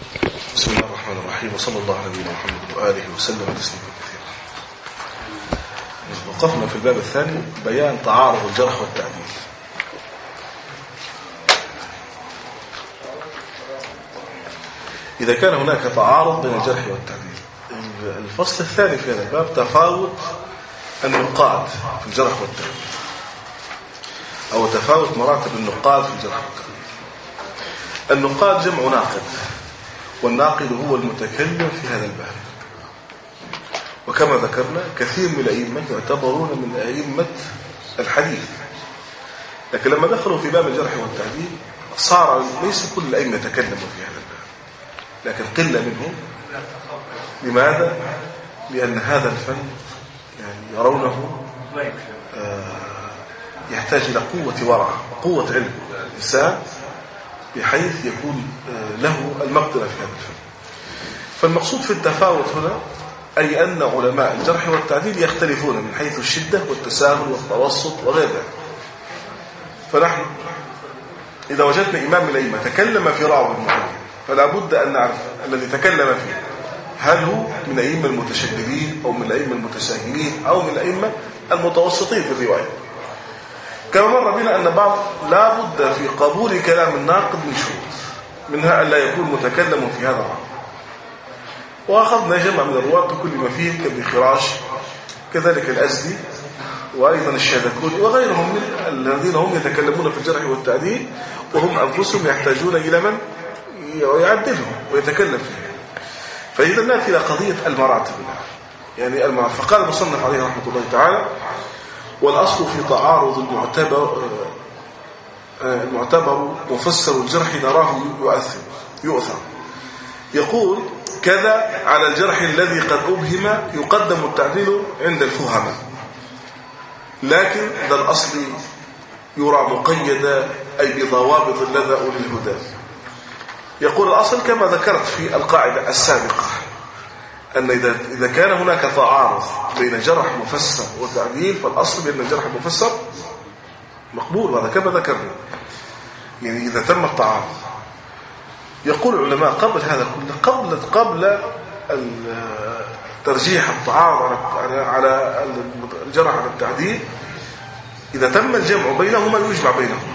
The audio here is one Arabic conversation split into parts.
بسم الله الرحمن الرحيم، وصلى الله على نبينا محمد وآله وسلم تسليما كثيرا. وقفنا في الباب الثاني بيان تعارض الجرح والتعديل. إذا كان هناك تعارض بين الجرح والتعديل، الفصل الثاني في هذا الباب تفاوت النقاد في الجرح والتعديل، أو تفاوت مراتب النقاد في الجرح والتعديل. النقاد جمع ناقد، والناقد هو المتكلم في هذا الباب. وكما ذكرنا كثير من الأئمة يعتبرون من أئمة الحديث، لكن لما دخلوا في باب الجرح والتعديل صار ليس كل الأئمة يتكلموا في هذا الباب، لكن قلة منهم. لماذا؟ لأن هذا الفن يعني يرونه يحتاج إلى قوة ورع وقوة علم الإنسان، بحيث يكون له المقدرة في هذا الفن. فالمقصود في التفاوت هنا أي أن علماء الجرح والتعديل يختلفون من حيث الشدة والتساهل والتوسط وغير ذلك. فنحن إذا وجدنا إمام من الأئمة تكلم في راوي معين، فلا بد أن نعرف الذي تكلم فيه هل هو من الأئمة المتشددين أو من الأئمة المتساهلين أو من الأئمة المتوسطين في الرواية. كما مر بنا أن بعض لا بد في قبول كلام الناقد من شروط، منها أن لا يكون متكلم في هذا الرأي. وأخذنا جمع من الرواة كل ما فيه كابن خراش، كذلك الأزدي، وأيضا الشاذكوني وغيرهم من الذين هم يتكلمون في الجرح والتعديل وهم أنفسهم يحتاجون إلى من يعدلهم ويتكلم فيه. فإذا نأتي إلى قضية المراتب، يعني المراتب. فقال المصنف عليه رحمة الله تعالى: والأصل في تعارض المعتبر مفسر الجرح نراه يؤثر. يقول: كذا على الجرح الذي قد أبهم يقدم التعديل عند الفهماء، لكن ذا الأصل يرى مقيدا أي بضوابط لدى أولي الهدى. يقول الأصل كما ذكرت في القاعدة السابقة أن إذا كان هناك تعارض بين جرح مفسر وتعديل، فالأصل بأن الجرح المفسر مقبول، وهذا كما ذكرنا يعني إذا تم التعارض. يقول العلماء قبل هذا كله، قبل ترجيح التعارض على الجرح على التعديل، إذا تم الجمع بينهما يجمع بينهما.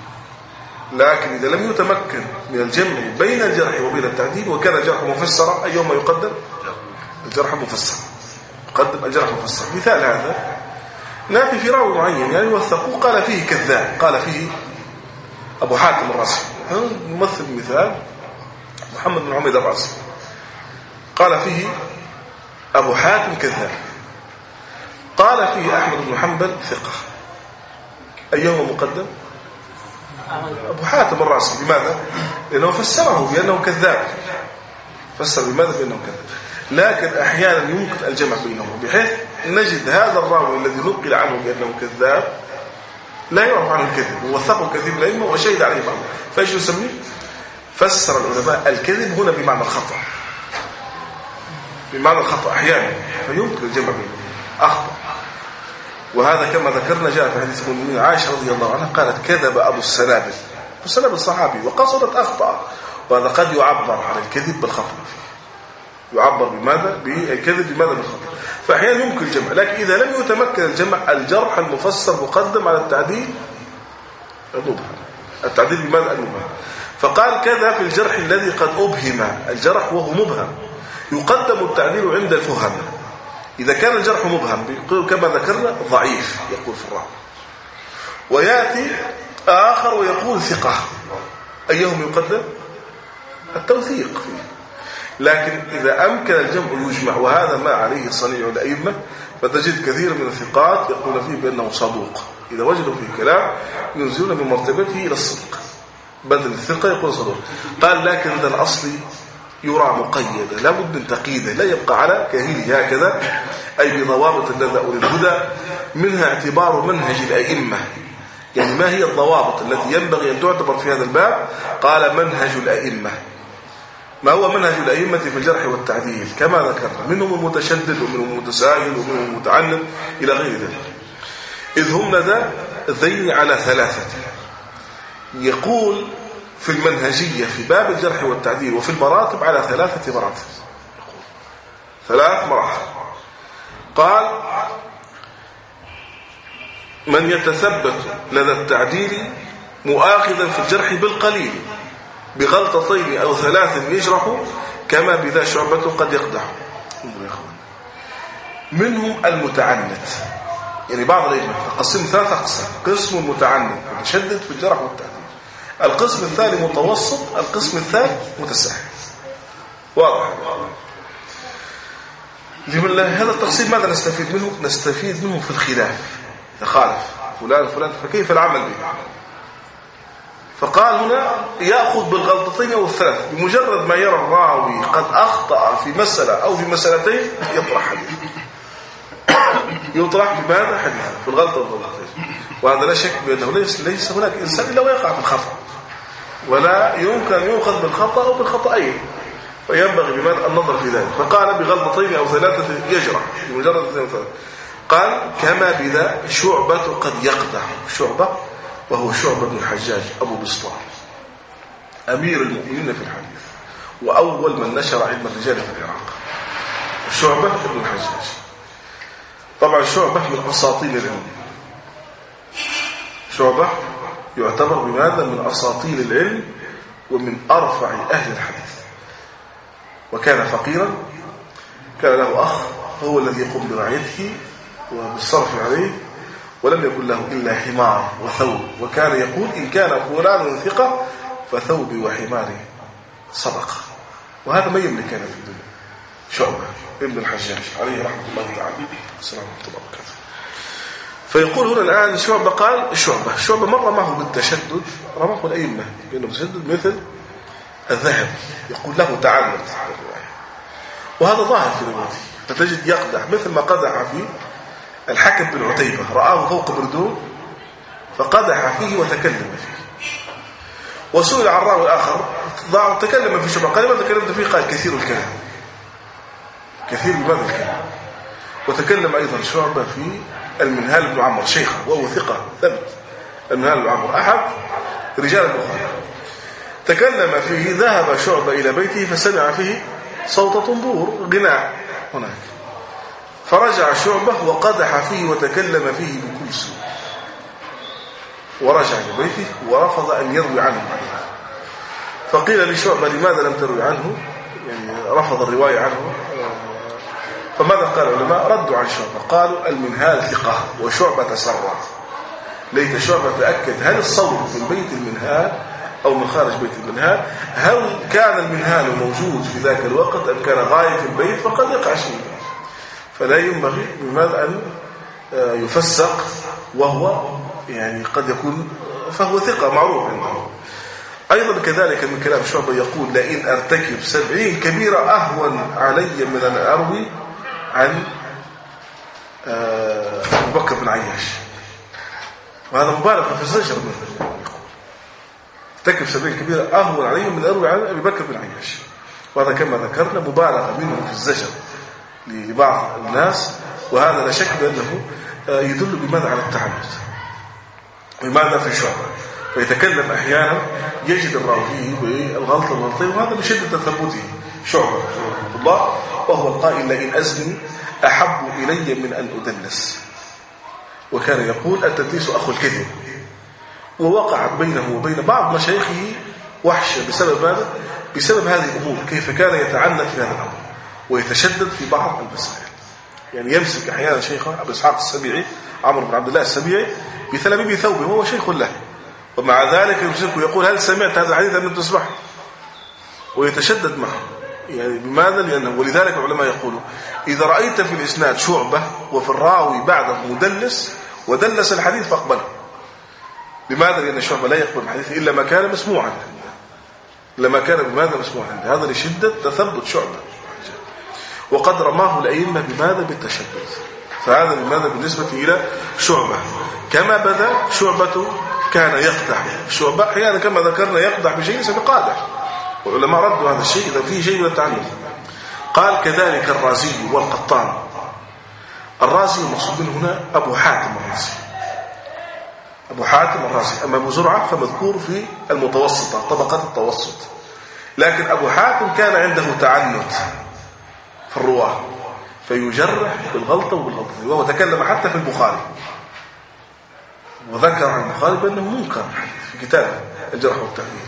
لكن إذا لم يتمكن من الجمع بين الجرح وبين التعديل وكان الجرح مفسرا، أيهما يقدم؟ الجرح مفسر، يقدم الجرح مفسر. مثال هذا نأتي في راوي معين يعني وثقوه قال فيه كذاب، قال فيه أبو حاتم الرازي، نمثل مثال محمد بن عميد الرازي، قال فيه أبو حاتم كذاب، قال فيه أحمد بن حنبل ثقة. أيهما مقدم؟ أبو حاتم الرازي. لماذا؟ لأنه فسره بأنه كذاب، فسر بماذا؟ بأنه كذاب. لكن أحيانا يمكن الجمع بينهم بحيث نجد هذا الراوي الذي نقل عنه بأنه كذاب لا يعرف عنه الكذب، ووثقه كثير من الأئمة وشهد عليه بعض، فايش نسميه؟ فسر العلماء الكذب هنا بمعنى الخطأ، بمعنى الخطأ أحيانا، فيمكن الجمع بينهم. أخطأ، وهذا كما ذكرنا جاء في حديث من عائشة رضي الله عنها قالت: كذب أبو السنابل. أبو السنابل صحابي وقصدت أخطأ، وهذا قد يعبر عن الكذب بالخطأ فيه، يعبر بماذا؟ بالكذب بماذا؟ بالخطأ. فأحيانا يمكن الجمع، لكن إذا لم يتمكن الجمع الجرح المفسر مقدم على التعديل المبهم. التعديل بماذا؟ المبهم. فقال: كذا في الجرح الذي قد أبهم، الجرح وهو مبهم يقدم التعديل عند الفهماء. إذا كان الجرح مبهم كما ذكرنا ضعيف يقول في الراوي، ويأتي آخر ويقول ثقة، أيهم يقدم؟ التوثيق فيه. لكن إذا أمكن الجمع يجمع، وهذا ما عليه صنيع الأئمة، فتجد كثير من الثقات يقول فيه بأنه صدوق، إذا وجدوا فيه كلام ينزلون من مرتبته إلى الصدق، بدل الثقة يقول صدوق. قال: لكن ذا الأصل يرى مقيدا، لا بد من تقييده، لا يبقى على كهيله هكذا، أي بضوابط لدى أولي الهدى، منها اعتبار منهج الأئمة. يعني ما هي الضوابط التي ينبغي أن تعتبر في هذا الباب؟ قال: منهج الأئمة. ما هو منهج الأئمة في الجرح والتعديل؟ كما ذكرنا، منهم المتشدد ومنهم المتساهل ومنهم المتعنت إلى غير ذلك، إذ هم ذين على ثلاثة. يقول في المنهجية في باب الجرح والتعديل وفي المراتب على 3 مراتب، 3 مراحل. قال: من يتثبت لدى التعديل مؤاخذا في الجرح بالقليل بغلطتين أو 3 يجرح كما بذا شعبة قد يقدح. منهم المتعنت، يعني بعض الأئمة قسم 3 أقسام: قسم متعنت متشدد في الجرح والتعديل، القسم الثاني متوسط، القسم الثالث متساهل. واضح؟ هذا التقسيم ماذا نستفيد منه؟ نستفيد منه في الخلاف، إذا خالف فلان فلان فكيف العمل به. فقال هنا يأخذ بالغلطتين أو 3، بمجرد ما يرى الراوي قد أخطأ في مسألة أو في مسألتين يطرح حديث، يطرح بماذا؟ حديث في الغلطة والغلطتين. وهذا لا شك بأنه ليس هناك إنسان إلا ويقع في الخطأ، ولا يمكن أن يؤخذ بالخطأ أو بالخطأين، فينبغي بماذا النظر في ذلك. فقال بغلطتين أو 3 يجرح بمجرد 2 أو 3. قال كما بذا شعبة قد يقدح. شعبة وهو شعبة بن الحجاج أبو بسطام أمير المؤمنين في الحديث، وأول من نشر علم الرجال في العراق. شعبة بن الحجاج طبعا شعبة من أساطين العلم، شعبة يعتبر بماذا؟ من أساطين العلم ومن أرفع أهل الحديث. وكان فقيرا، كان له أخ هو الذي يقوم برعايته وبالصرف عليه، ولم يكن له إلا حمار وثوب، وكان يقول إن كان فلان ثقة فثوبي وحماري صدقة. وهذا ما يملك كان في الدنيا. شعبة ابن الحجاج عليه رحمة الله تعالى السلام ورحمة الله وبركاته. فيقول هنا الآن شعبة، قال شعبة مر معه بالتشدد، رماه الأئمة لأنه تشدد مثل الذهب، يقول له تعمد، وهذا ظاهر في روايته. فتجد يقدح مثل ما قدح في الحكم بن عتيبة، رآه فوق بردون فقدح فيه وتكلم فيه. وسئل عن راوي آخر تكلم في شعبة، قال ماذا تكلمت فيه؟ قال كثير الكلام. كثير بماذا الكلام؟ وتكلم أيضا شعبة في المنهال بن عمرو شيخه، وهو ثقة ثبت. المنهال بن عمرو أحد رجال البخاري، تكلم فيه. ذهب شعبة إلى بيته فسمع فيه صوت طنبور غناء هناك، فرجع شعبة وقدح فيه وتكلم فيه بكل سوء، ورجع إلى بيته ورفض أن يروي عنه. فقيل لشعبة لماذا لم تروي عنه؟ يعني رفض الرواية عنه. فماذا قال العلماء؟ ردوا عن شعبة، قالوا المنهال ثقة وشعبة تسرع. ليت شعبة تأكد هل الصوت من بيت المنهال أو من خارج بيت المنهال، هل كان المنهال موجود في ذاك الوقت أم كان غاية في البيت، فقد يقع شيء. فلا ينبغي بماذا أن يفسق، وهو يعني قد يكون فهو ثقة معروف عنده. أيضا كذلك من كلام شعبة يقول لئن أرتكب 70 كبيرة أهون علي من أن أروي عن أبو بكر بن عياش. وهذا مبالغة في الزجر منه، ارتكب 70 كبيرة أهون علي من أن أروي عن أبي بكر بن عياش. وهذا كما ذكرنا مبالغة منه في الزجر لبعض الناس، وهذا لا شك بأنه يدل بماذا على التعنت. بماذا في شعبة فيتكلم أحيانا يجد الراوي بالغلطة والغلطين، وهذا بشدة تثبته. شعبة رحمه الله وهو القائل لئن أزني أحب إلي من أن أدلس، وكان يقول التدليس أخو الكذب. ووقعت بينه وبين بعض مشايخه وحشة بسبب ماذا؟ بسبب هذه الأمور، كيف كان يتعنت في هذا الأمر ويتشدد في بعض المسائل. يعني يمسك أحيانا شيخه أبو إسحاق السبيعي عمرو بن عبد الله السبيعي بثلابيب ثوبه وهو شيخ له، ومع ذلك يمسكه يقول هل سمعت هذا الحديث أم لم تسمعه؟ ويتشدد معه. يعني بماذا؟ لأنه ولذلك العلماء يقولوا إذا رأيت في الإسناد شعبة وفي الراوي بعده مدلس ودلس الحديث فاقبله. لماذا؟ لأن شعبة لا يقبل الحديث إلا ما كان مسموعا، لما كان بماذا مسموعا. هذا لشدة تثبت شعبة. وقد رماه الأئمة بماذا؟ بالتشدد. فهذا بماذا بالنسبة إلى شعبة. كما بدا شعبة كان يقدح. شعبة أحيانا كما ذكرنا يقدح بشيء ليس بقادح، والعلماء ردوا هذا الشيء إذا فيه شيء من التعنيف. قال كذلك الرازي والقطان. الرازي المقصود هنا أبو حاتم الرازي. أبو حاتم الرازي. أما أبو زرعة فمذكور في المتوسطة، طبقة التوسط. لكن أبو حاتم كان عنده تعنت في الرواة، فيجرح بالغلطة وبالغلطة، وهو تكلم حتى في البخاري وذكر عن البخاري بأنه منكر في كتابه الجرح والتعديل.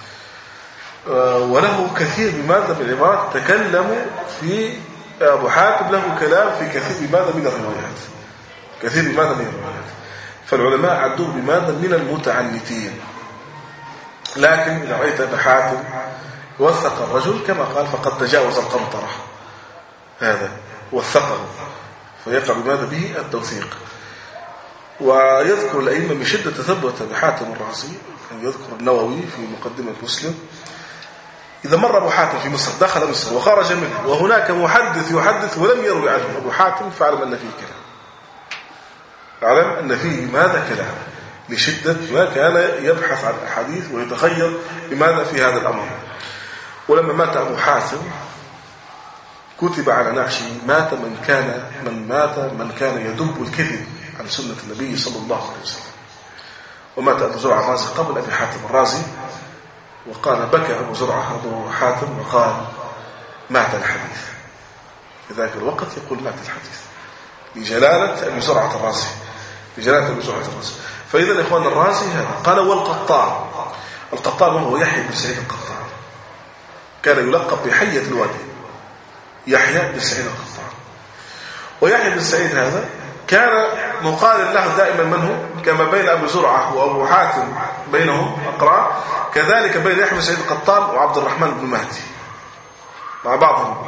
وله كثير بماذا من العبارات تكلم في أبو حاتم، له كلام في كثير بماذا من الروايات، كثير بماذا من الروايات. فالعلماء عدوه بماذا من المتعنتين. لكن إذا رأيت أبا حاتم وثق الرجل كما قال فقد تجاوز القنطرة، هذا وثقه فيقع بماذا به التوثيق. ويذكر الأئمة من شدة تثبت أبي حاتم الرازي، يذكر النووي في مقدمة مسلم: إذا مر أبو حاتم في مصر دخل مصر وخرج منه وهناك محدث يحدث ولم يروي عنه أبو حاتم فاعلم أن فيه كلام، فاعلم أن فيه ماذا كلام، لشدة ما كان يبحث عن الأحاديث ويتخير لماذا في هذا الأمر. ولما مات أبو حاتم كتب على نعشه: مات من كان يدب الكذب عن سنة النبي صلى الله عليه وسلم. ومات أبو زرعة الرازي قبل أبي حاتم الرازي، وقال بكى أبو زرعة أبو حاتم وقال: مات الحديث. في ذاك الوقت يقول: مات الحديث، لجلالة أبي زرعة الرازي، لجلالة أبي زرعة الرازي. فإذا إخوان الرازي هذا قال. والقطان، القطان وهو يحيى بن سعيد القطان، كان يلقب بحية الوادي، يحيى بن سعيد القطان. ويحيى بن سعيد هذا كان مقارن له دائما من هو، كما بين أبو زرعة وأبو حاتم بينهم أقران، كذلك بين يحيى بن سعيد القطان وعبد الرحمن بن مهدي مع بعضهم.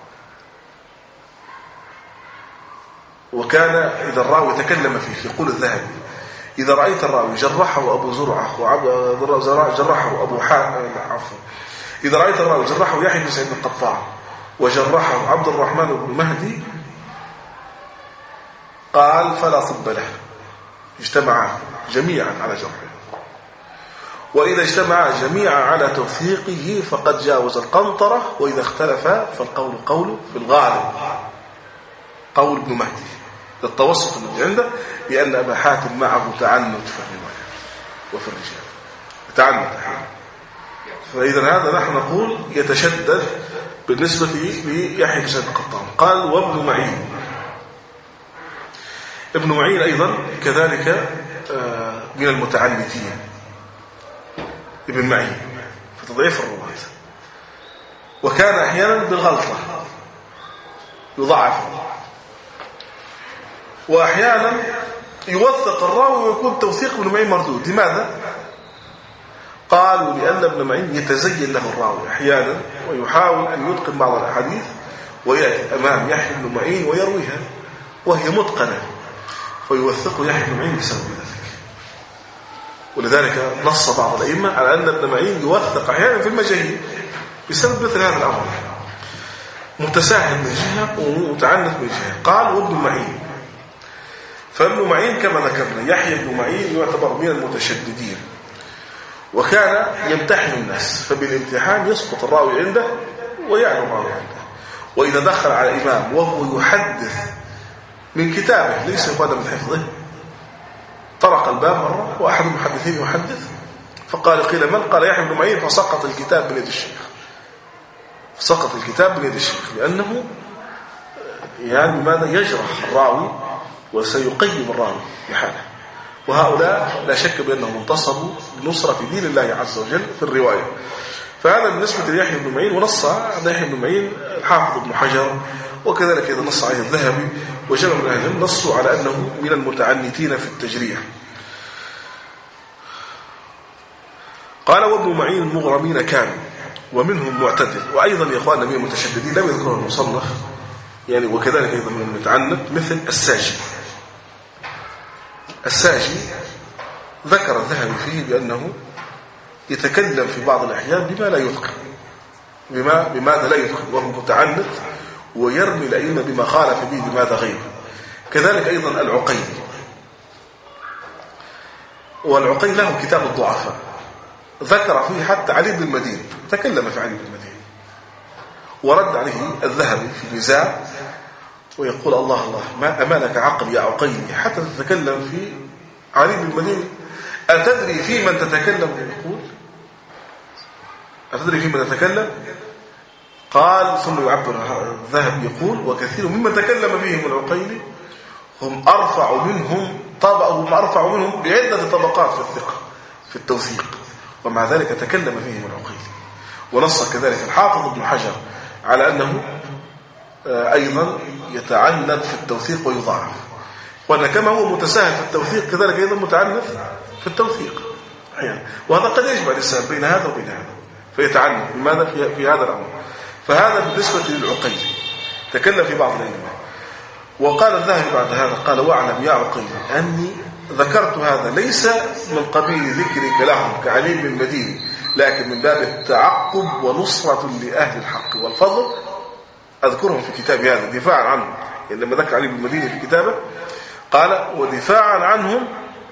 وكان إذا الراوي تكلم فيه يقول الذهبي: إذا رأيت الراوي جرحه أبو زرعة جرحه أبو عفوا إذا رأيت الراوي جرحه يحيى بن سعيد القطان وجرحه عبد الرحمن بن مهدي، قال: فلا طب له، اجتمعا جميعا على جرحه. وإذا اجتمعا جميعا على توثيقه فقد جاوز القنطرة، وإذا اختلفا فالقول قول في الغالب قول ابن مهدي للتوسط الذي عنده، لأن أبا حاتم معه تعنت في الرواية وفي الرجال، تعنت. فإذا هذا نحن نقول يتشدد بالنسبة ليحيى بن سعيد القطان. قال: وابن معين، ابن معين أيضا كذلك من المتعنتين، ابن معين في تضعيف الرواة، وكان أحيانا بالغلطة يضعف، وأحيانا يوثق الراوي ويكون توثيق ابن معين مردود. لماذا؟ قالوا: لأن ابن معين يتزين له الراوي أحيانا ويحاول أن يتقن بعض الأحاديث ويأتي أمام يحيى بن معين ويرويها وهي متقنة، فيوثق يحيى بن معين بسبب ذلك. ولذلك نص بعض الأئمة على أن ابن معين يوثق أحيانا في المجاهيل بسبب مثل هذا الأمر، متساهل من جهة ومتعنت من جهة. قال: وابن معين، فابن معين كما ذكرنا يحيى بن معين يعتبر من المتشددين، وكان يمتحن الناس، فبالامتحان يسقط الراوي عنده ويعلو الراوي عنده. وإذا دخل على إمام وهو يحدث من كتابه ليس يقدم من حفظه، طرق الباب مرة وأحد المحدثين يحدث فقال: قيل من؟ قال: يحيى بن معين. فسقط الكتاب من يد الشيخ، سقط الكتاب من يد الشيخ، لأنه يعني ماذا يجرح الراوي وسيقيم الراوي بحاله. وهؤلاء لا شك بأنهم انتصبوا بنصرة في دين الله عز وجل في الرواية. فهذا بالنسبة ليحيى بن معين. ونص على يحيى بن معين الحافظ ابن حجر، وكذلك إذا نص عليه الذهبي وجمع من أهل العلم نصوا على أنه من المتعنتين في التجريح. قال: وابن معين مغرمين كانوا ومنهم معتدل. وأيضا يا أخواننا من المتشددين لم يذكره المصنف يعني، وكذلك أيضا من المتعنت مثل الساجي. الساجي ذكر الذهبي فيه بأنه يتكلم في بعض الأحيان بما لا يتقن، بماذا لا يتقن، وهو متعنت ويرمي الأئمة بما خالف به بماذا غيره. كذلك أيضا العقيل، والعقيل له كتاب الضعفاء ذكر فيه حتى علي بن المديني، تكلم في علي بن المديني ورد عليه الذهبي في نزاع، ويقول: الله الله ما أمانك عقل يا عقيل حتى تتكلم في علي بن المديني. أتدري في من تتكلم يقول أتدري في من تتكلم؟ قال ثم يعبر الذهبي يقول وكثير ممن تكلم فيهم العقيلي هم أرفع منهم بعدة طبقات في الثقة في التوثيق، ومع ذلك تكلم فيهم العقيلي. ونص كذلك الحافظ ابن حجر على أنه أيضا يتعنت في التوثيق ويضاعف، وأن كما هو متساهل في التوثيق كذلك أيضا متعنت في التوثيق يعني. وهذا قد يجمع الإنسان بين هذا وبين هذا فيتعنت لماذا في هذا الأمر. فهذا بالنسبة للعقيلي تكلم في بعض العلماء. وقال الذهبي بعد هذا قال واعلم يا عقيلي أني ذكرت هذا ليس من قبيل ذكرك لهم كعلي بن المديني، لكن من باب التعقب ونصرة لأهل الحق والفضل أذكرهم في كتابي هذا دفاعا عنهم. يعني لما ذكر علي بن المديني في كتابه قال ودفاعا عنهم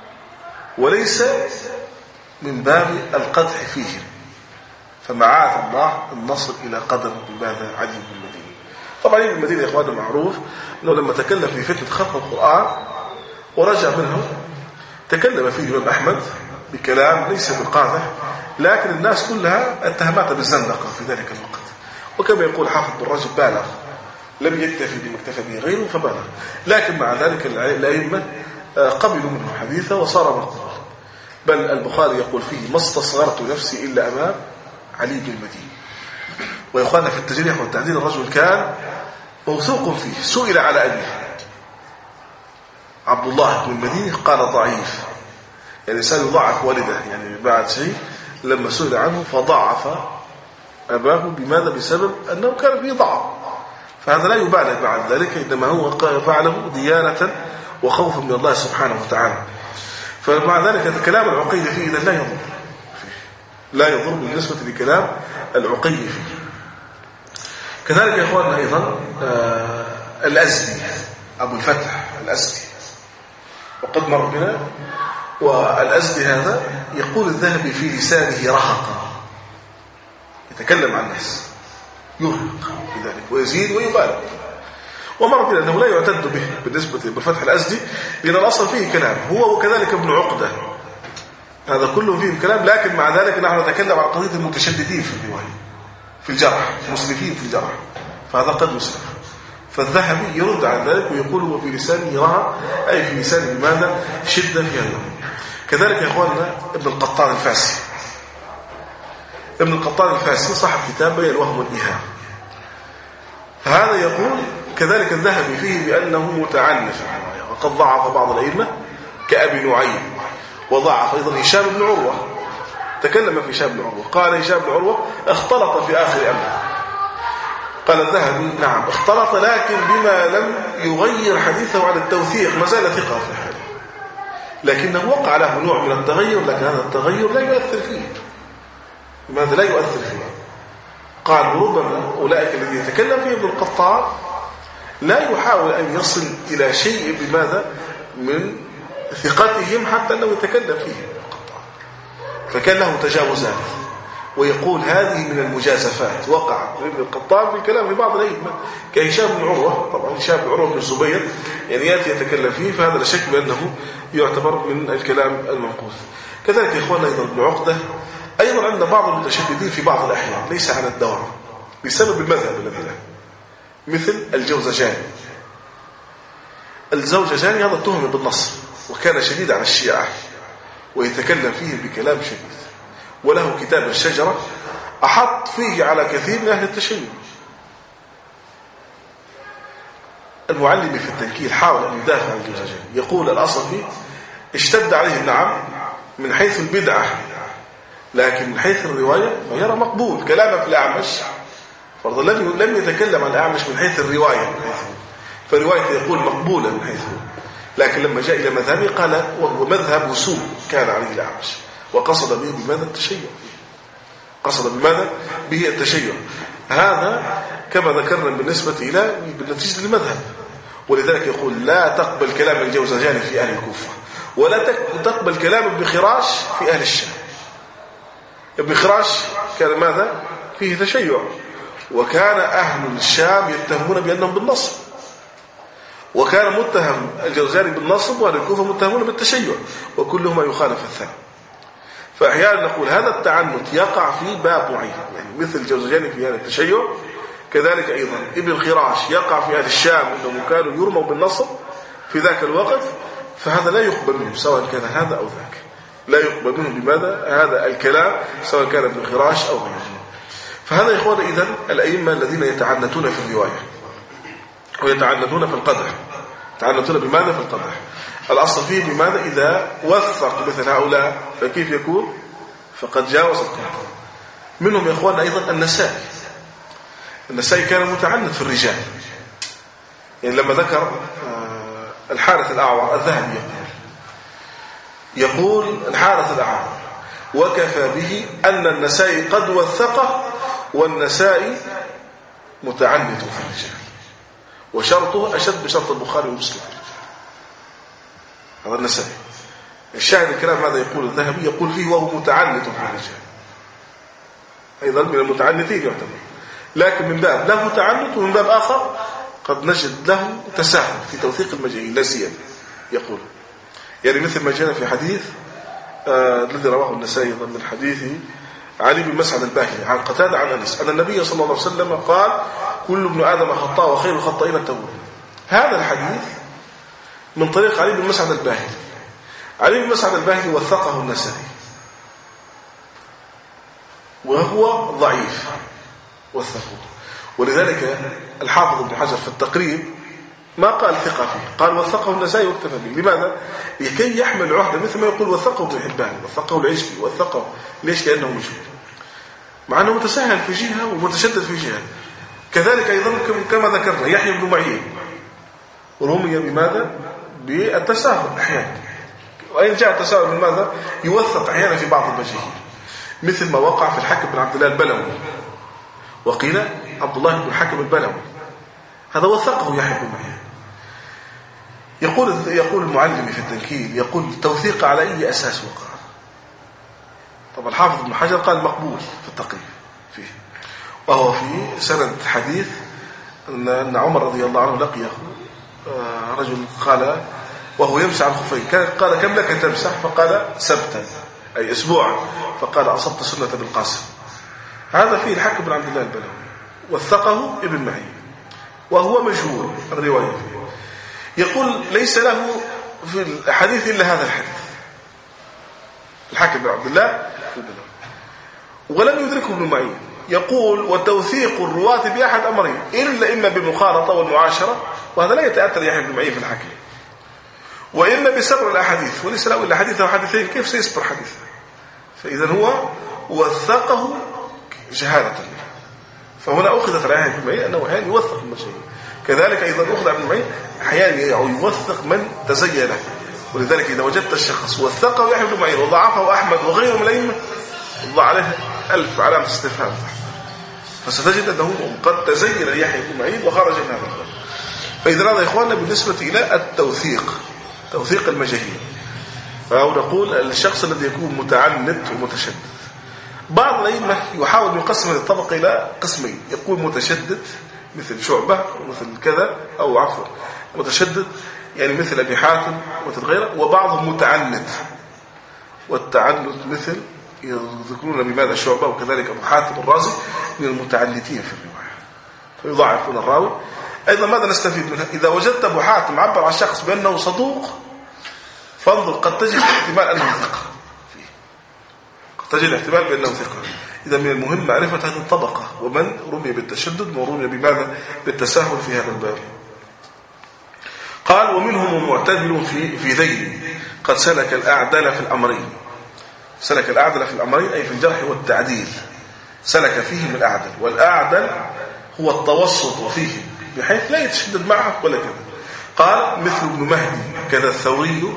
وليس من باب القدح فيهم، فمعاذ الله النصر إلى قدر بماذا علي بن المديني. طبعا علي بن المديني يا إخواننا معروف أنه لما تكلم في فتنة خلق القرآن ورجع منه تكلم فيه الإمام أحمد بكلام ليس بالقادح، لكن الناس كلها اتهمت بالزندقة في ذلك الوقت. وكما يقول حافظ بن رجب بالغ، لم يكتفي بما اكتفى به غيره فبالغ، لكن مع ذلك الأئمة قبلوا منه حديثه وصار مقبول. بل البخاري يقول فيه ما استصغرت نفسي إلا أمام علي بن المديني. ويخوانا في التجريح والتعديل الرجل كان موثوق فيه. سئل على أبيه عبد الله بن المديني قال ضعيف، يعني إنسان يضعف والده يعني بعد شيء. لما سئل عنه فضعف أباه بماذا؟ بسبب أنه كان فيه ضعف. فهذا لا يبالغ بعد ذلك، إنما هو فعله ديانة وخوفا من الله سبحانه وتعالى. فمع ذلك كلام العقيل فيه إذا لا يضر، لا يضر بالنسبة لكلام العقيل فيه. كذلك يا إخواننا أيضا الأزدي أبو الفتح الأزدي وقد مر بنا. والأزدي هذا يقول الذهبي في لسانه رهقا، يتكلم عن الناس يرهق بذلك ويزيد ويبالغ. ومر بنا أنه لا يعتد به بالنسبة للفتح الأزدي، لأن الأصل فيه كلام هو وكذلك ابن عقدة، هذا كله فيه كلام. لكن مع ذلك نحن نتكلم عن قضية المتشددين في الرواية في الجرح، مسلفين في الجرح، فهذا قد مسلف. فالذهبي يرد على ذلك ويقول هو في لسانه رهق، أي في لسانه بماذا؟ شدة في هذا. كذلك يا إخواننا ابن القطان الفاسي، ابن القطان الفاسي صاحب كتاب الوهم والإيهام، هذا يقول كذلك الذهبي فيه بأنه متعنف، وقد ضعف بعض الأئمة كأبي نعيم، وضعف أيضا هشام بن عروة. تكلم في هشام بن عروة قال هشام بن عروة اختلط في آخر أمره. قال الذهبي نعم اختلط، لكن بما لم يغير حديثه عن التوثيق، ما زال ثقة في حاله، لكنه وقع له نوع من التغير، لكن هذا التغير لا يؤثر فيه. لماذا لا يؤثر فيه؟ قال ربما أولئك الذين يتكلم فيه ابن القطان لا يحاول أن يصل إلى شيء بماذا من ثقتهم حتى أنه يتكلم فيه ابن القطان، فكان له تجاوزات. ويقول هذه من المجازفات وقعت ابن القطان في الكلام في بعض الأئمة كهشام بن عروة. طبعا هشام بن عروة بن الزبير يعني يأتي يتكلم فيه، فهذا لا شك بأنه يعتبر من الكلام المنقوص. كذلك يا إخواننا أيضا ابن عقدة أيضا عند بعض المتشددين في بعض الأحيان ليس على الدوام بسبب المذهب الذي له، مثل الجوزجاني. الزوججاني هذا اتهم بالنصر وكان شديد على الشيعة ويتكلم فيه بكلام شديد، وله كتاب الشجرة أحط فيه على كثير من أهل التشيع. المعلم في التنكيل حاول أن يدافع عن الجوزجاني، يقول الأصل فيه اشتد عليه النعم من حيث البدعة، لكن من حيث الرواية فيرى مقبول. كلامه في الأعمش فرضا لم يتكلم عن الأعمش من حيث الرواية، فرواية يقول مقبولة من حيث، لكن لما جاء إلى مذهبه قال وهو مذهب سوء كان عليه الأعمش، وقصد به بماذا؟ التشيع. قصد بماذا؟ به التشيع. هذا كما ذكرنا بالنسبة إلى بالنتيجة المذهب. ولذلك يقول لا تقبل كلام الجوزجاني في أهل الكوفة، ولا تقبل كلام ابن خراش في أهل الشام. ابن خراش كان ماذا؟ فيه تشيع، وكان أهل الشام يتهمون بأنهم بالنصب، وكان متهم الجوزجاني بالنصب، وأهل الكوفة متهمون بالتشيع، وكلهما يخالف الثاني. فأحيانا نقول هذا التعنت يقع في باب معين، يعني مثل الجوزجاني في هذا التشيع، كذلك أيضا ابن الخراش يقع في أهل الشام أنهم كانوا يرموا بالنصب في ذاك الوقت، فهذا لا يقبل منه سواء كان هذا أو ذاك، لا يقبل منه لماذا؟ هذا الكلام سواء كان ابن الخراش أو غيره. فهذا يا إخوان إذن الأئمة الذين يتعنتون في الرواية ويتعنتون في القدح، يتعنتون بماذا في القدح؟ الأصل فيه بماذا؟ إذا وثق مثل هؤلاء فكيف يكون؟ فقد جاوز القدح. منهم يا إخوان أيضا النسائي كان متعنت في الرجال، يعني لما ذكر الحارث الأعور الذهبي يقول الحارث الأعور وكفى به أن النسائي قد وثقه والنسائي متعنت في الرجال، وشرطه أشد بشرط البخاري ومسلم. هذا النسائي. الشاهد الكلام ماذا يقول الذهبي؟ يقول فيه وهو متعنت في الرجال، أيضا من المتعنتين يعتبر، لكن من باب له تعنت، ومن باب آخر قد نجد له تساهل في توثيق المجاهيل لا سيما. يقول يعني مثل ما جاء في حديث الذي رواه النسائي من حديث علي بن مسعد الباهلي عن قتادة عن أنس أن النبي صلى الله عليه وسلم قال كل ابن آدم خطاء وخير الخطائين التوابون. هذا الحديث من طريق علي بن مسعد الباهلي. علي بن مسعد الباهلي وثقه النسائي وهو ضعيف وثقه، ولذلك الحافظ ابن حجر في التقريب ما قال ثقة فيه، قال وثقه النسائي واكتفى به. لماذا؟ لكي يحمل عهده، مثل ما يقول وثقه ابن حبان، وثقه العشقي، وثقه. ليش؟ لأنه مجهول، مع أنه متساهل في جهة ومتشدد في جهة. كذلك أيضا كما ذكرنا يحيى بن معين رمي بماذا؟ بالتساهل أحيانا، وإن جاء التساهل من ماذا؟ يوثق أحيانا في بعض المجاهيل، مثل ما وقع في الحكم بن عبد الله البلوي، وقيل عبد الله بن الحكم البلوي، هذا وثقه يحيى بن معين. يقول المعلم في التنكيل، يقول التوثيق على أي أساس وقع؟ طب الحافظ ابن حجر قال مقبول في التقريب فيه، وهو في سند حديث أن عمر رضي الله عنه لقيه رجل قال وهو يمسح الخفين، قال كم لك تمسح؟ فقال سبتا أي أسبوعا، فقال أصبت سنة بالقاسم. هذا فيه الحكم بن عبد الله البلوي، وثقه ابن معين وهو مجهول الرواية فيه. يقول ليس له في الحديث إلا هذا الحديث، الحكم بن عبد الله البلوي، ولم يدركه ابن معين. يقول وتوثيق الرواة بأحد أمرين، إلا إما بالمخالطة والمعاشرة، وهذا لا يتأثر يحيى بن معين في الحكم، وإما بسبر الأحاديث، وليس له إلا حديث أو حديثين، كيف سيسبر حديث؟ فإذا هو وثقه شهادة. فهنا أخذت على يحيى بن معين أنه أحيانا يوثق المجاهيل، كذلك أيضا أخذ ابن معين أحيانا يوثق من تزين له. ولذلك إذا وجدت الشخص وثقه يحيى بن معين وضعفه أحمد وغيره من الأئمة ضع عليه 1000 علامة استفهام، فستجد أنه قد تزين يحيى بن معين وخرج من هذا الباب. فإذا هذا إخواننا بالنسبة إلى التوثيق، توثيق المجاهيل، فهو نقول الشخص الذي يكون متعنت ومتشدد. بعض الأئمة يحاول يقسم هذه الطبقة إلى قسمين، يكون متشدد مثل شعبة ومثل كذا، أو عفوا متشدد يعني مثل أبي حاتم ومثل غيره، وبعضهم متعنت، والتعنت مثل يذكرون بماذا شعبة وكذلك أبو حاتم الرازي من المتعنتين في الرواية، فيضاعفون الراوي. أيضا ماذا نستفيد منها؟ إذا وجدت أبو حاتم عبر عن شخص بأنه صدوق، فانظر قد تجد احتمال أنه ثقة فيه، قد تجد احتمال بأنه ثقة. إذا من المهم معرفة هذه الطبقة، ومن رمي بالتشدد ورمي بماذا؟ بالتساهل في هذا الباب. قال ومنهم معتدل في ذيل قد سلك الأعدل في الأمرين. سلك الأعدل في الأمرين أي في الجرح والتعديل، سلك فيهم الأعدل، والأعدل هو التوسط فيه بحيث لا يتشدد معه ولا كذا. قال مثل ابن مهدي كذا الثوري،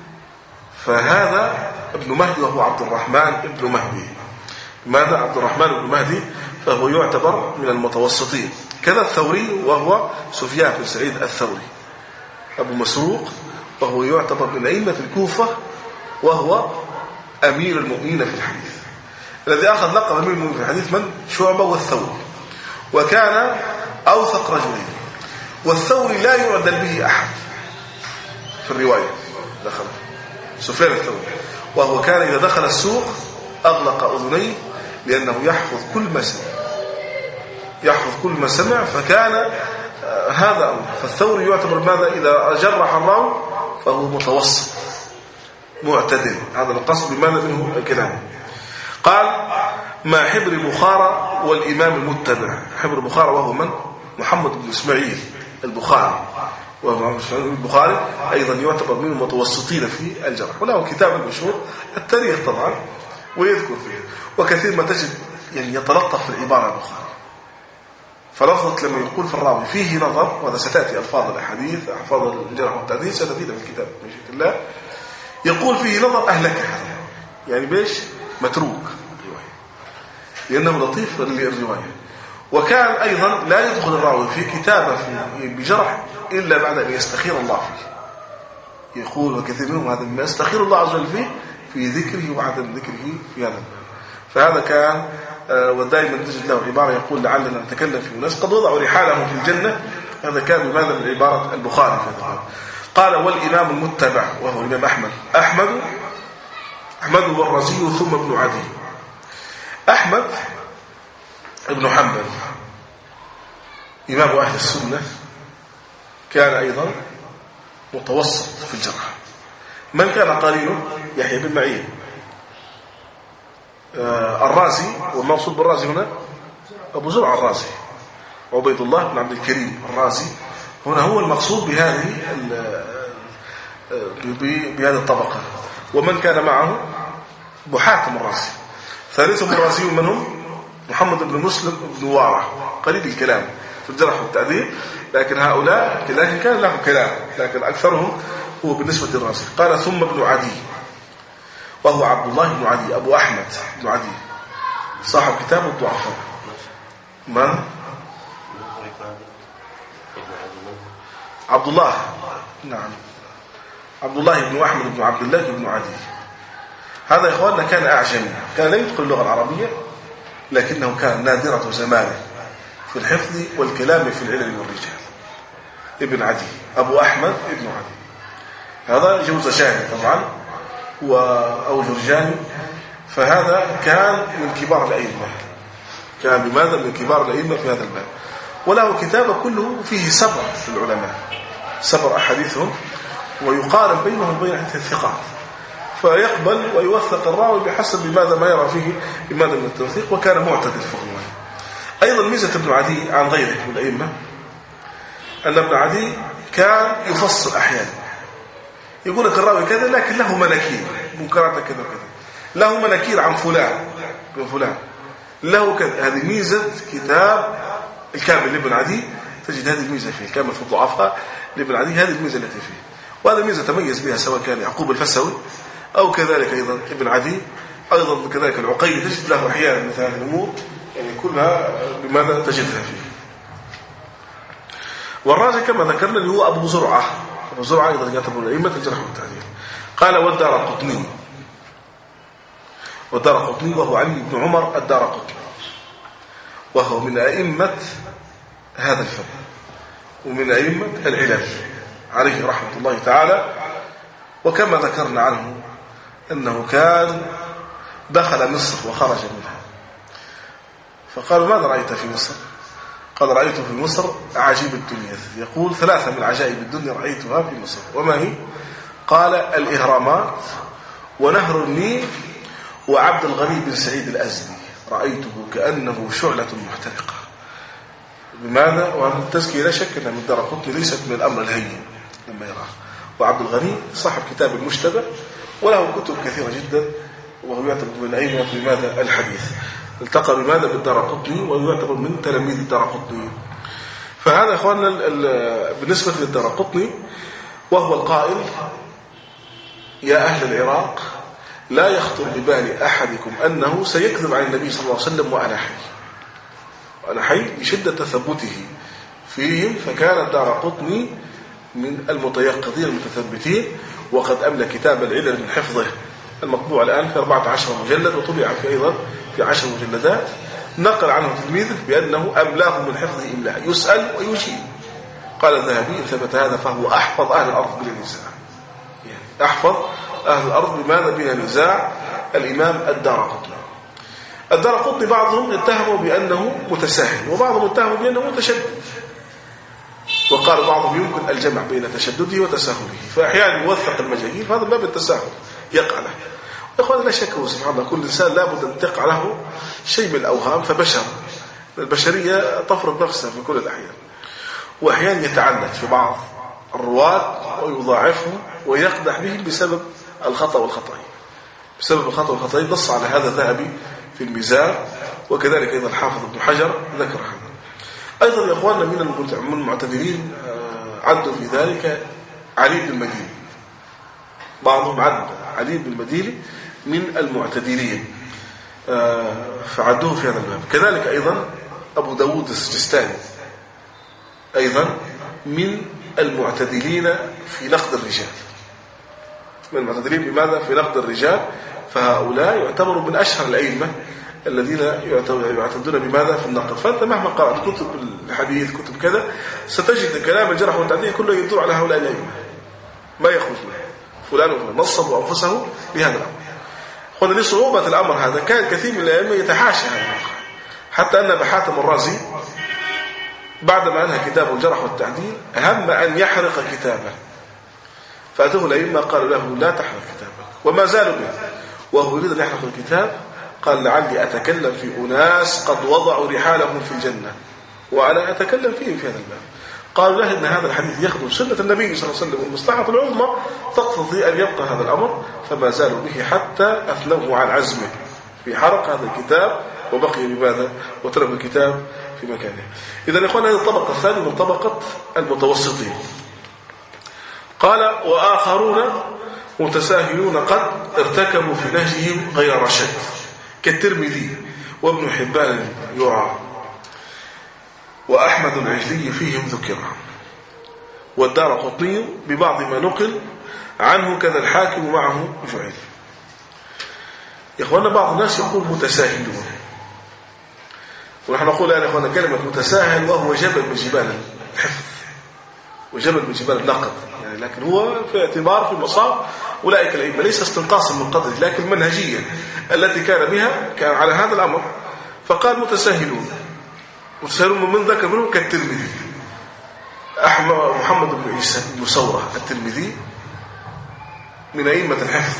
فهذا ابن مهدي وهو عبد الرحمن ابن مهدي. ماذا؟ عبد الرحمن بن مهدي، فهو يعتبر من المتوسطين. كذا الثوري وهو سفيان بن سعيد الثوري أبو مسروق، وهو يعتبر من أئمة الكوفة، وهو أمير المؤمنين في الحديث. الذي أخذ لقب أمير المؤمنين في الحديث من؟ شعبة والثوري، وكان أوثق رجلين. والثوري لا يعدل به أحد في الرواية، دخل سفيان الثوري، وهو كان إذا دخل السوق أغلق أذنيه لأنه يحفظ كل ما سمع، يحفظ كل ما سمع. فكان هذا أمر. فالثوري يعتبر ماذا؟ إذا جرح الراوي فهو متوسط معتدل. هذا القصد بماذا منه الكلام. قال ما حبر بخارى والإمام المتبع. حبر بخارى وهو من؟ محمد بن إسماعيل البخاري، وهو البخاري أيضا يعتبر من المتوسطين في الجرح، وله كتاب المشهور التاريخ طبعا ويذكر فيه. وكثير ما تجد يعني يتلطف في العبارة البخاري، فلفظة لما يقول في الراوي فيه نظر، وهذا ستأتي ألفاظ الحديث ألفاظ الجرح والتعديل ستأتينا في الكتاب بشكل الله. يقول فيه نظر أهلك هذا يعني بيش متروك الرواية لأنه لطيف للرواية. وكان أيضا لا يدخل الراوي في كتابة بجرح إلا بعد أن يستخير الله فيه. يقول وكثير منهم هذا ما يستخير الله عز وجل فيه في ذكره وعدم ذكره في هذا الباب. فهذا كان ودائما تجد له عبارة يقول لعلنا نتكلم في الناس قد وضعوا رحالهم في الجنة. هذا كان بماذا من عبارة البخاري في هذا. قال والإمام المتبع وهو الإمام أحمد والرزي ثم ابن عدي. أحمد ابن حنبل إمام أهل السنة كان أيضا متوسط في الجرح. من كان قرينه؟ يحيى بن معين الرازي، والمقصود بالرازي هنا أبو زرع الرازي، عبيد الله بن عبد الكريم الرازي هنا هو المقصود بهذه الطبقة. ومن كان معه أبو حاتم الرازي. ثالثهم الرازي من هم؟ محمد بن مسلم بن وارع قليل الكلام في الجرح والتعديل، لكن هؤلاء لكن كان لهم كلام، لكن أكثرهم هو بالنسبة للرازي. قال ثم ابن عدي وهو عبد الله بن عدي أبو أحمد بن عدي صاحب كتاب الضعفاء. من؟ عبد الله، نعم، عبد الله بن أحمد بن عبد الله بن عدي. هذا يا إخواننا كان أعجمي، كان لا يدخل اللغة العربية، لكنه كان نادرة زمانه في الحفظ والكلام في العلل والرجال. ابن عدي أبو أحمد ابن عدي، هذا جوزجاني طبعا أو جرجاني. فهذا كان من كبار الأئمة، كان بماذا من كبار الأئمة في هذا الباب، وله كتاب كله فيه سبر في العلماء، سبر أحاديثهم ويقارن بينهم وبين الثقات، فيقبل ويوثق الراوي بحسب بماذا ما يرى فيه بماذا من التوثيق، وكان معتدل في الرواية. أيضا ميزة ابن عدي عن غيره من الأئمة أن ابن عدي كان يفصل أحيانا، يقول لك الراوي كذا لكن له مناكير منكرات كذا كذا، له مناكير عن فلان وفلان له كذا. هذه ميزة كتاب الكامل لابن عدي، تجد هذه الميزة فيه الكامل في الضعفاء لابن عدي، هذه الميزة التي فيه، وهذه الميزة تميز بها سواء كان يعقوب الفسوي أو كذلك أيضا ابن عدي، أيضا كذلك العقيلي تجد له أحيانا مثل هذه الأمور، يعني كلها بماذا تجدها فيه. والرازي كما ذكرنا اللي هو أبو زرعة، أبو زرعة أيضا يعتبر من أئمة الجرح والتعديل. قال والدارقطني وهو علي بن عمر الدارقطني، وهو من أئمة هذا الفن ومن أئمة العلل عليه رحمة الله تعالى. وكما ذكرنا عنه أنه كان دخل مصر وخرج منها، فقالوا ماذا رأيت في مصر؟ قال رأيت في مصر عجيب الدنيا، يقول 3 من عجائب الدنيا رأيتها في مصر. وما هي؟ قال الإهرامات ونهر النيل وعبد الغني بن سعيد الأزدي، رأيته كأنه شعلة محترقة. بماذا؟ وهذا التزكية لا شك أن الدارقطني ليست من الأمر الهين لما يراه. وعبد الغني صاحب كتاب المشتبه وله كتب كثيرة جدا، وهو يعتبر من أئمة بماذا الحديث، التقى بماذا بالدارقطني ويعتبر من تلاميذ الدارقطني. فهذا أخواننا بالنسبة للدارقطني، وهو القائل يا أهل العراق لا يخطر ببال أحدكم أنه سيكذب عن النبي صلى الله عليه وسلم وأنا حي بشدة تثبته فيهم. فكان الدارقطني من المتيقظين المتثبتين، وقد أملى كتاب العلل من حفظه المطبوع الآن في 14 مجلد، وطبع في أيضا في 10 مجلدات. نقل عنه تلميذه بأنه أملاه من حفظه إملاء يسأل ويجيب. قال الذهبي إن ثبت هذا فهو أحفظ أهل الأرض بلا نزاع، يعني أحفظ أهل الأرض بماذا بلا نزاع الإمام الدارقطني بعضهم اتهموا بأنه متساهل، وبعضهم اتهموا بأنه متشدد، وقال بعضهم يمكن الجمع بين تشدده وتساهله، فأحيانا يوثق المجاهيل، فهذا باب التساهل يقع له. إخواني لا شك سبحان الله كل إنسان لابد أن تقع له شيء من الأوهام، فبشر البشرية تفرض نفسها في كل الأحيان، وأحيانا يتعلق في بعض الرواة ويضاعفه ويقدح به بسبب الخطأ والخطأين. نص على هذا الذهبي في الميزان، وكذلك أيضا الحافظ ابن حجر ذكر هذا. أيضا يا أخواننا من المعتدلين عدوا في ذلك علي بن المديني، بعضهم عد علي بن المديني من المعتدلين فعدوه في هذا الباب. كذلك أيضا أبو داود السجستاني أيضا من المعتدلين في نقد الرجال، من المعتدلين بماذا؟ في نقد الرجال، فهؤلاء يعتبروا من أشهر الأئمة الذين يعتمدون بماذا؟ في النقد. فأنت مهما قرأت كتب الحديث كتب كذا ستجد كلام الجرح والتعديل كله يدور على هؤلاء الأئمة، ما يخرج فلان وفلان نصبوا أنفسهم بهذا الأمر. خذ لصعوبة الأمر هذا كان كثير من الأئمة يتحاشى هذا الأمر، حتى أن أبا حاتم الرازي بعدما أنهى كتابه الجرح والتعديل هم أن يحرق كتابه، فأتوه الأئمة قالوا له لا تحرق كتابك، وما زالوا به وهو يريد أن يحرق الكتاب. قال لعلي أتكلم في أناس قد وضعوا رحالهم في الجنة وأنا أتكلم فيهم في هذا الباب. قالوا له إن هذا الحديث يخدم سنة النبي صلى الله عليه وسلم والمصلحة العظمى تقتضي أن يبقى هذا الأمر، فما زالوا به حتى أثنوه عن عزمه في حرق هذا الكتاب وبقي بماذا؟ وترك الكتاب في مكانه. إذن يا إخوان هذه الطبقة الثانية من طبقة المتوسطين. قال وآخرون متساهلون قد ارتكبوا في نهجهم غير رشد كالترمذي وابن حبان يرى وأحمد العجلي فيهم ذكر، والدارقطني ببعض ما نقل عنه كذا الحاكم معه جعل. يا إخوانا بعض الناس يقول متساهلون، ونحن نقول يا إخوانا كلمة متساهل وهو جبل من جبال الحفظ وجبل من جبال النقد يعني، لكن هو في اعتبار في مصاب أولئك الأئمة ليس استنقاصا من قدره، لكن المنهجية التي كان بها كان على هذا الأمر. فقال متساهلون من ذكر منهم كالترمذي محمد بن عيسى بن ثورة الترمذي من أئمة الحفظ،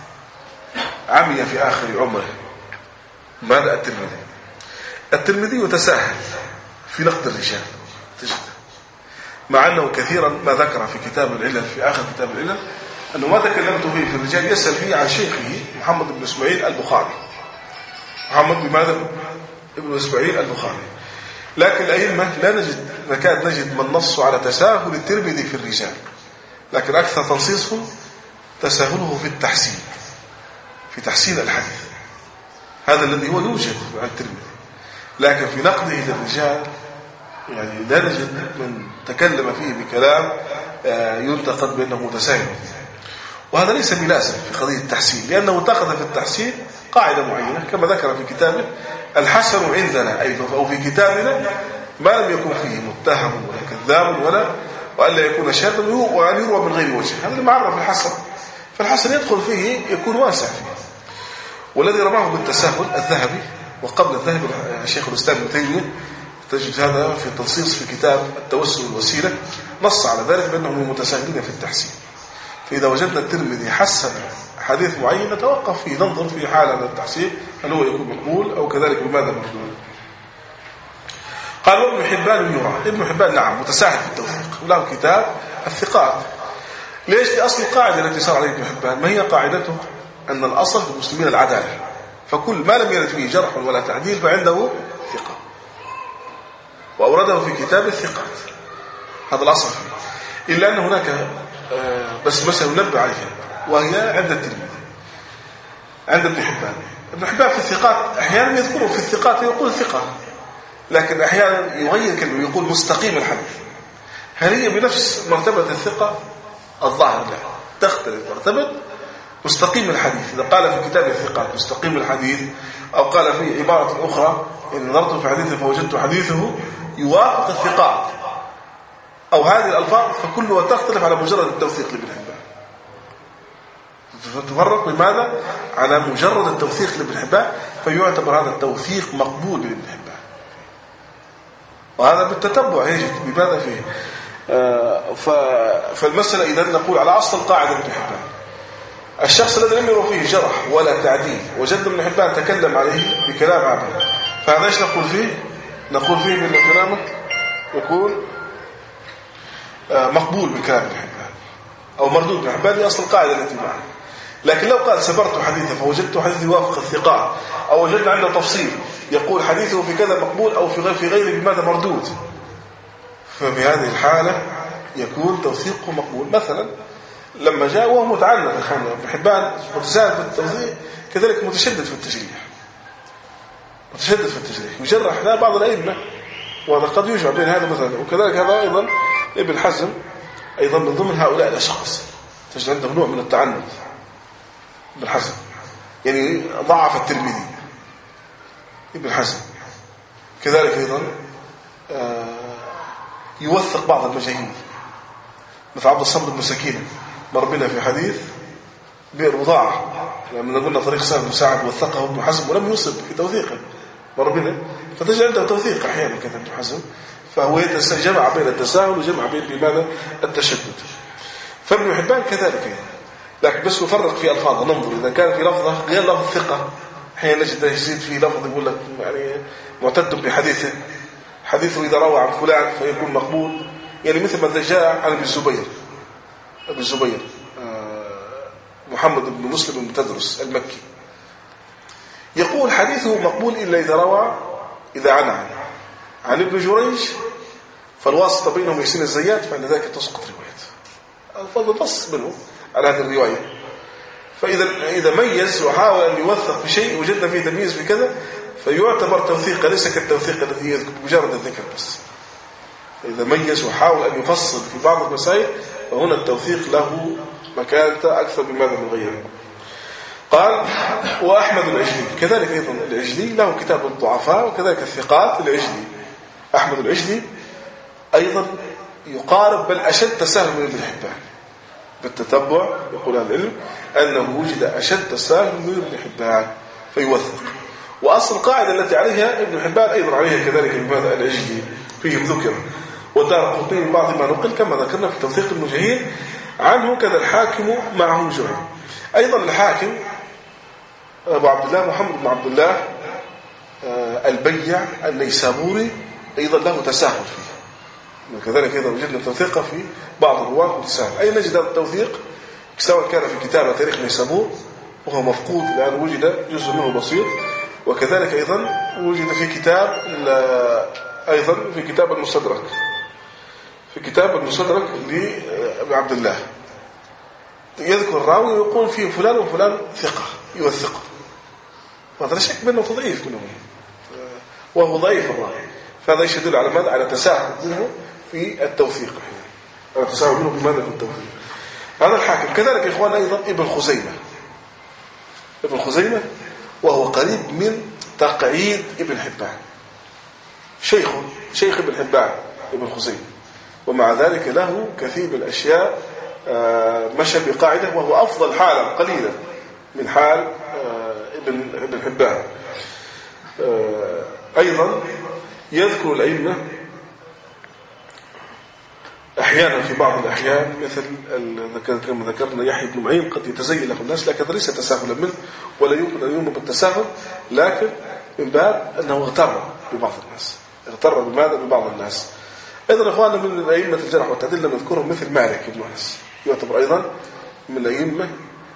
عمي في آخر عمره. ماذا الترمذي يتساهل في نقد الرجال تجد، مع أنه كثيرا ما ذكر في كتاب العلل في آخر كتاب العلل أنه ما تكلمت فيه في الرجال يسأل فيه عن شيخه محمد بن إسماعيل البخاري، محمد بماذا؟ ابن إسماعيل البخاري. لكن الأئمة لا نكاد نجد من نصوا على تساهل الترمذي في الرجال، لكن أكثر تنصيصهم تساهله في التحسين، في تحسين الحديث، هذا الذي هو يوجد عن الترمذي. لكن في نقده للرجال يعني لا نجد من تكلم فيه بكلام ينتقد بأنه متساهل فيه، وهذا ليس بلازم في قضية التحسين، لأنه انتقد في التحسين قاعدة معينة كما ذكر في كتابه الحسن عندنا أيضا أو في كتابنا ما لم يكن فيه متهم ولا كذاب وألا يكون شاذا وأن يروى من غير وجه، هذا المعرف الحسن، فالحسن يدخل فيه يكون واسع فيه. والذي رماه بالتساهل الذهبي، وقبل الذهبي شيخ الإسلام ابن تيمية تجد هذا في التنصيص في كتاب التوسل والوسيلة نص على ذلك بأنهم متساهلين في التحسين. فإذا وجدنا الترمذي حسن حديث معين نتوقف فيه، ننظر في حالة التحسين هل هو يكون مقبول أو كذلك بماذا مردود. قال وابن حبان يرى، ابن حبان نعم متساهل في التوثيق وله كتاب الثقات. ليش؟ لأصل القاعدة التي صار عليه ابن حبان ما هي قاعدته؟ أن الأصل في المسلمين العدالة، فكل ما لم يرد فيه جرح ولا تعديل فعنده ثقة، وأورده في كتاب الثقات، هذا الأصل فيه. إلا أن هناك بس مثلا ننبه عليها وهي عند الترمذي عند ابن حبان. ابن حبان في الثقات أحيانا يذكره في الثقات يقول ثقة، لكن أحيانا يغير كلمة يقول مستقيم الحديث. هل هي بنفس مرتبة الثقة؟ الظاهر لا، تختلف مرتبة مستقيم الحديث. إذا قال في كتاب الثقات مستقيم الحديث، أو قال في عبارة أخرى إن نظرت في حديثه فوجدت حديثه يوافق الثقات، أو هذه الألفاظ، فكلها تختلف على مجرد التوثيق لابن حبان. تفرق بماذا؟ على مجرد التوثيق لابن حبان، فيعتبر هذا التوثيق مقبول لابن حبان، وهذا بالتتبع يجد بماذا فيه. فالمسألة إذا نقول على أصل القاعدة ابن حبان، الشخص الذي لم يروا فيه جرح ولا تعديل وجد ابن حبان تكلم عليه بكلام عابر، فهذا ايش نقول فيه؟ نقول فيه من كلامه يكون مقبول بكلام ابن حبان أو مردود ابن حبان لأصل القاعدة التي معه. لكن لو قال سبرت حديثه فوجدت حديثه يوافق الثقات، أو وجدنا عنده تفصيل يقول حديثه في كذا مقبول أو في غيره بماذا مردود، فبهذه الحالة يكون توثيقه مقبول. مثلا لما جاء وهو متعنت ابن حبان متساهل في التوثيق، كذلك متشدد في التجريح، متشدد في التجريح يجرح لا بعض الأئمة، وهذا قد يجمع بين هذا مثلا. وكذلك هذا أيضا ابن حزم أيضا من ضمن هؤلاء الأشخاص تجد عنده نوع من التعنت. ابن حزم يعني ضعف الترمذي ابن حزم، كذلك أيضا يوثق بعض المجاهيل مثل عبد الصمد بن سكينة مر بنا في حديث بئر بضاعة، لما قلنا طريق سهل بن سعد وثقه ابن حزم ولم يصب في توثيقه مر بنا، فتجد عنده توثيق أحيانا كذا ابن حزم، فهو جمع بين التساهل وجمع بين بماذا التشدد. فابن حبان كذلك، لكن بس نفرق في ألفاظه، ننظر إذا كان في لفظه غير لفظ ثقة أحيانا نجد يزيد في لفظ يقول لك يعني معتد بحديثه، حديثه إذا روى عن فلان فيكون مقبول، يعني مثل ما جاء عن أبي الزبير محمد بن مسلم بن تدرس المكي، يقول حديثه مقبول إلا إذا روى إذا عن ابن جريج فالواسطة بينهم يسين الزيات، فإن ذلك تسقط روايته، فضل نص منه على هذه الرواية. فإذا ميز وحاول أن يوثق بشيء وجدنا فيه تمييز في كذا فيعتبر توثيق، ليس كالتوثيق الذي يذكر مجرد الذكر بس. إذا ميز وحاول أن يفصل في بعض المسائل فهنا التوثيق له مكانته أكثر بماذا من غيره. قال وأحمد العجلي كذلك أيضا، العجلي له كتاب الضعفاء وكذلك الثقات. العجلي أحمد العجلي أيضا يقارب بل أشد تساهل من ابن حبان بالتتبع، يقول أهل العلم أنه وجد أشد تساهل من ابن حبان فيوثق. وأصل القاعدة التي عليها ابن حبان أيضا عليها كذلك بماذا العجلي فيهم ذكر، والدارقطني من بعض ما نقل كما ذكرنا في توثيق المجاهيل عنه، كذا الحاكم معه جرح. أيضا الحاكم أبو عبد الله محمد بن عبد الله البيع النيسابوري أيضا له تساهل فيه، وكذلك أيضا وجدنا توثيقه في بعض الرواة وتساهل. أي نجد هذا التوثيق سواء كان في كتاب تاريخ نيسابور وهو مفقود الآن، وجد جزء منه بسيط، وكذلك أيضا وجد في كتاب أيضا في كتاب المستدرك، في كتاب المستدرك لأبي عبد الله يذكر الراوي ويقول فيه فلان وفلان ثقة يوثقه، وهذا لا شك منه تضعيف منه، وهو ضعيف الراوي، فهذا يدل على ماذا؟ على تساهل منه في التوثيق، على تساهل منه بماذا في التوثيق. هذا الحاكم. كذلك إخوان أيضا ابن خزيمة وهو قريب من تقعيد ابن حبان، شيخ ابن حبان ابن خزيمة، ومع ذلك له كثير من الأشياء مشى بقاعدة، وهو أفضل حالا قليلا من حال ابن حبان. أيضا يذكر الأئمة أحيانا في بعض الأحيان مثل كما ذكرنا يحيى بن معين قد يتزين له الناس، لكن ليس تساهلا منه ولا يمكن أن يؤمن بالتساهل، لكن من باب أنه اغتر ببعض الناس، اغتر بماذا؟ ببعض الناس. أيضا إخواننا من الأئمة الجرح والتعديل لم نذكرهم مثل مالك بن أنس، يعتبر أيضا من الأئمة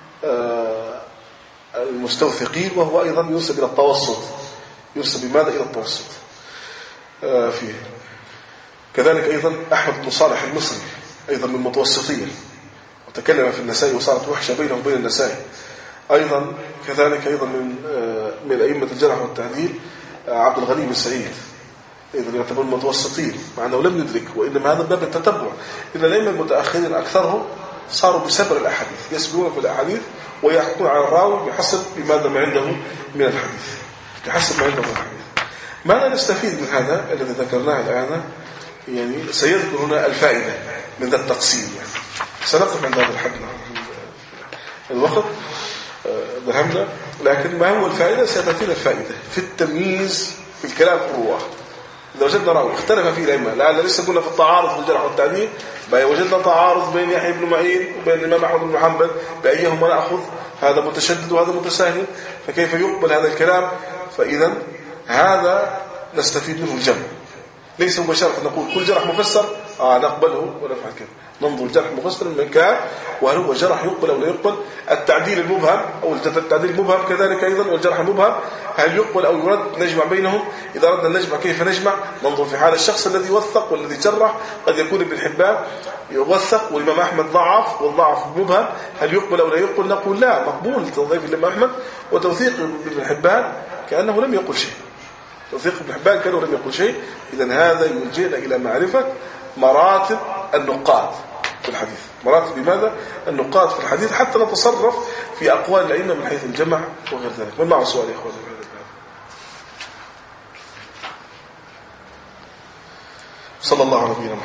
المستوثقين، وهو أيضا ينسب إلى التوسط، ينسب بماذا؟ إلى التوسط فيه. كذلك أيضا أحمد بن صالح المصري أيضا من المتوسطين، وتكلم في النسائي وصارت وحشة بينه وبين النسائي. أيضا كذلك أيضا من أئمة الجرح والتعديل عبد الغني بن سعيد أيضا يعتبر المتوسطين، مع أنه لم يدرك، وإنما هذا باب التتبع. إن الأئمة المتأخرين أكثرهم صاروا بسبر الأحاديث، يسبرون في الأحاديث ويحكون على الراوي بحسب بماذا ما عنده من الحديث، بحسب ما عنده من الحديث. ماذا نستفيد من هذا الذي ذكرناه الآن؟ يعني سيذكر هنا الفائدة من ذا التقسيم، يعني سنقف عند هذا الحد. الوقت ذهبنا، لكن ما هو الفائدة؟ ستأتينا الفائدة في التمييز في الكلام في الرواة. إذا وجدنا راوي اختلف فيه الأئمة، لعل لسه قلنا في التعارض في الجرح والتعديل، وجدنا تعارض بين يحيى بن معين وبين الإمام أحمد بن حنبل بأيهما نأخذ، هذا متشدد وهذا متساهل، فكيف يقبل هذا الكلام؟ فإذا هذا نستفيد منه الجمع، ليس مباشرة نقول كل جرح مفسر نقبله ونفعل كذا، ننظر الجرح مفسر من كان، وهل هو جرح يقبل أو لا يقبل. التعديل المبهم أو التعديل المبهم كذلك أيضا، والجرح المبهم هل يقبل أو يرد، نجمع بينهم. إذا أردنا نجمع كيف نجمع؟ ننظر في حال الشخص الذي وثق والذي جرح، قد يكون ابن حبان يوثق والإمام أحمد ضعف والضعف مبهم، هل يقبل أو لا يقبل؟ نقول لا، مقبول تضعيف الإمام أحمد وتوثيق ابن حبان كأنه لم يقل شيء، توثيق ابن حبان كأنه لم يقل شيء. إذن هذا يلجئنا إلى معرفة مراتب النقاد في الحديث، مراتب بماذا؟ النقاد في الحديث، حتى نتصرف في أقوال الأئمة من حيث الجمع وغير ذلك. من معه سؤال يا إخواني؟ صلى الله على نبينا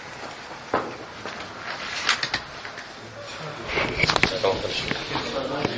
محمد.